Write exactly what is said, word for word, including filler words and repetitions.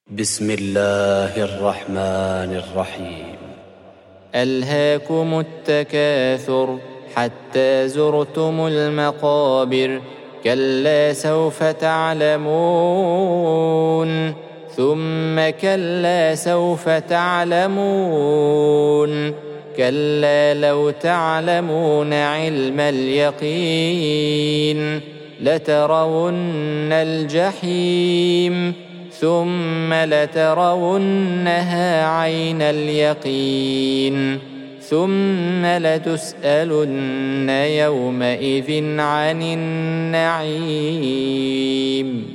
بسم الله الرحمن الرحيم. ألهاكم التكاثر حتى زرتم المقابر، كلا سوف تعلمون ثم كلا سوف تعلمون كلا لو تعلمون علم اليقين لترون الجحيم ثم لترونها عين اليقين ثم لتسألن يومئذ عن النعيم.